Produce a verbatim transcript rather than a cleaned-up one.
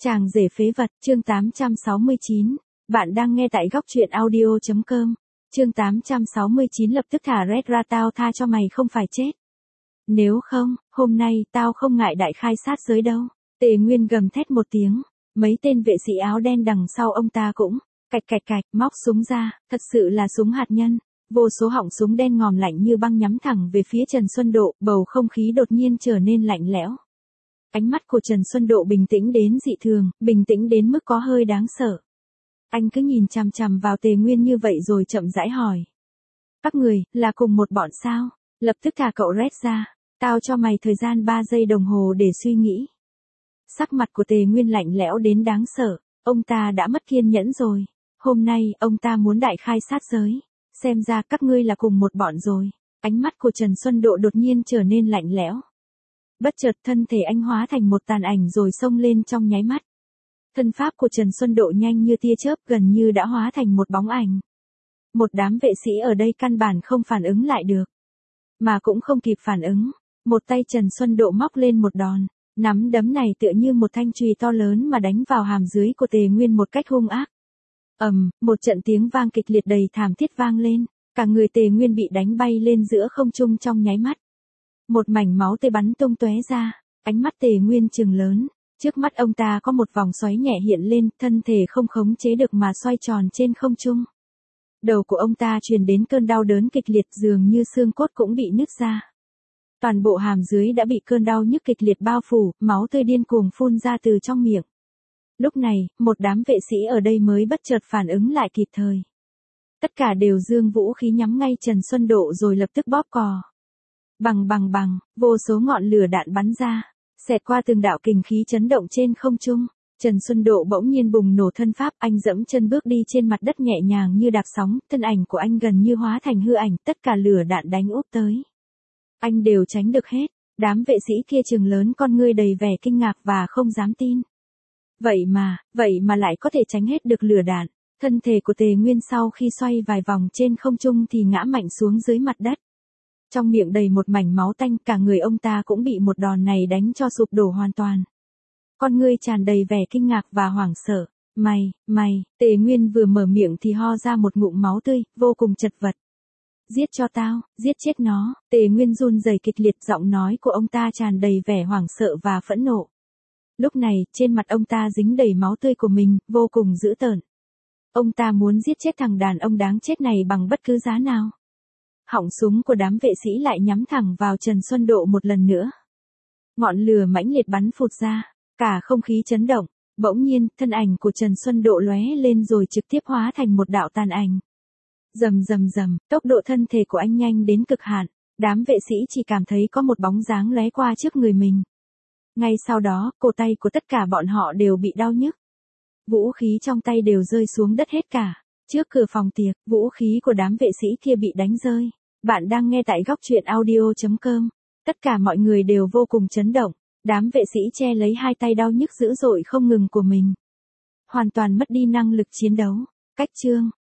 Chàng rể phế vật, chương tám trăm sáu mươi chín. Bạn đang nghe tại góc truyện audio chấm com. Chương tám trăm sáu mươi chín lập tức thả Red ra, tao tha cho mày không phải chết. Nếu không, hôm nay tao không ngại đại khai sát giới đâu. Tề Nguyên gầm thét một tiếng, mấy tên vệ sĩ áo đen đằng sau ông ta cũng cạch cạch cạch móc súng ra, thật sự là súng hạt nhân. Vô số họng súng đen ngòm lạnh như băng nhắm thẳng về phía Trần Xuân Độ, bầu không khí đột nhiên trở nên lạnh lẽo. Ánh mắt của Trần Xuân Độ bình tĩnh đến dị thường, bình tĩnh đến mức có hơi đáng sợ. Anh cứ nhìn chằm chằm vào Tề Nguyên như vậy rồi chậm rãi hỏi. Các người, là cùng một bọn sao? Lập tức thả cậu Red ra, tao cho mày thời gian ba giây đồng hồ để suy nghĩ. Sắc mặt của Tề Nguyên lạnh lẽo đến đáng sợ, ông ta đã mất kiên nhẫn rồi. Hôm nay, ông ta muốn đại khai sát giới. Xem ra các ngươi là cùng một bọn rồi. Ánh mắt của Trần Xuân Độ đột nhiên trở nên lạnh lẽo. Bất chợt thân thể anh hóa thành một tàn ảnh rồi xông lên trong nháy mắt. Thân pháp của Trần Xuân Độ nhanh như tia chớp, gần như đã hóa thành một bóng ảnh. Một đám vệ sĩ ở đây căn bản không phản ứng lại được. Mà cũng không kịp phản ứng. Một tay Trần Xuân Độ móc lên một đòn. Nắm đấm này tựa như một thanh chùy to lớn mà đánh vào hàm dưới của Tề Nguyên một cách hung ác. Ầm, um, một trận tiếng vang kịch liệt đầy thảm thiết vang lên. Cả người Tề Nguyên bị đánh bay lên giữa không trung trong nháy mắt. Một mảnh máu tươi bắn tung tóe ra, ánh mắt Tề Nguyên trừng lớn, trước mắt ông ta có một vòng xoáy nhẹ hiện lên, thân thể không khống chế được mà xoay tròn trên không trung. Đầu của ông ta truyền đến cơn đau đớn kịch liệt, dường như xương cốt cũng bị nứt ra. Toàn bộ hàm dưới đã bị cơn đau nhức kịch liệt bao phủ, máu tươi điên cuồng phun ra từ trong miệng. Lúc này, một đám vệ sĩ ở đây mới bất chợt phản ứng lại kịp thời. Tất cả đều giương vũ khí nhắm ngay Trần Xuân Độ rồi lập tức bóp cò. Bằng bằng bằng, vô số ngọn lửa đạn bắn ra, xẹt qua từng đạo kình khí chấn động trên không trung. Trần Xuân Độ bỗng nhiên bùng nổ thân pháp, anh dẫm chân bước đi trên mặt đất nhẹ nhàng như đạp sóng, thân ảnh của anh gần như hóa thành hư ảnh, tất cả lửa đạn đánh úp tới. Anh đều tránh được hết, đám vệ sĩ kia trừng lớn con ngươi đầy vẻ kinh ngạc và không dám tin. Vậy mà, vậy mà lại có thể tránh hết được lửa đạn. Thân thể của Tề Nguyên sau khi xoay vài vòng trên không trung thì ngã mạnh xuống dưới mặt đất. Trong miệng đầy một mảnh máu tanh, cả người ông ta cũng bị một đòn này đánh cho sụp đổ hoàn toàn. Con ngươi tràn đầy vẻ kinh ngạc và hoảng sợ. Mày, mày, Tề Nguyên vừa mở miệng thì ho ra một ngụm máu tươi, vô cùng chật vật. Giết cho tao, giết chết nó. Tề Nguyên run rẩy kịch liệt, giọng nói của ông ta tràn đầy vẻ hoảng sợ và phẫn nộ. Lúc này, trên mặt ông ta dính đầy máu tươi của mình, vô cùng dữ tợn. Ông ta muốn giết chết thằng đàn ông đáng chết này bằng bất cứ giá nào. Họng súng của đám vệ sĩ lại nhắm thẳng vào Trần Xuân Độ một lần nữa. Ngọn lửa mãnh liệt bắn phụt ra, cả không khí chấn động. Bỗng nhiên, thân ảnh của Trần Xuân Độ lóe lên rồi trực tiếp hóa thành một đạo tàn ảnh. Rầm rầm rầm, tốc độ thân thể của anh nhanh đến cực hạn. Đám vệ sĩ chỉ cảm thấy có một bóng dáng lóe qua trước người mình. Ngay sau đó, cổ tay của tất cả bọn họ đều bị đau nhức. Vũ khí trong tay đều rơi xuống đất hết cả. Trước cửa phòng tiệc, vũ khí của đám vệ sĩ kia bị đánh rơi. Bạn đang nghe tại góc truyện audio chấm com. Tất cả mọi người đều vô cùng chấn động. Đám vệ sĩ che lấy hai tay đau nhức dữ dội không ngừng của mình. Hoàn toàn mất đi năng lực chiến đấu. Cách chương.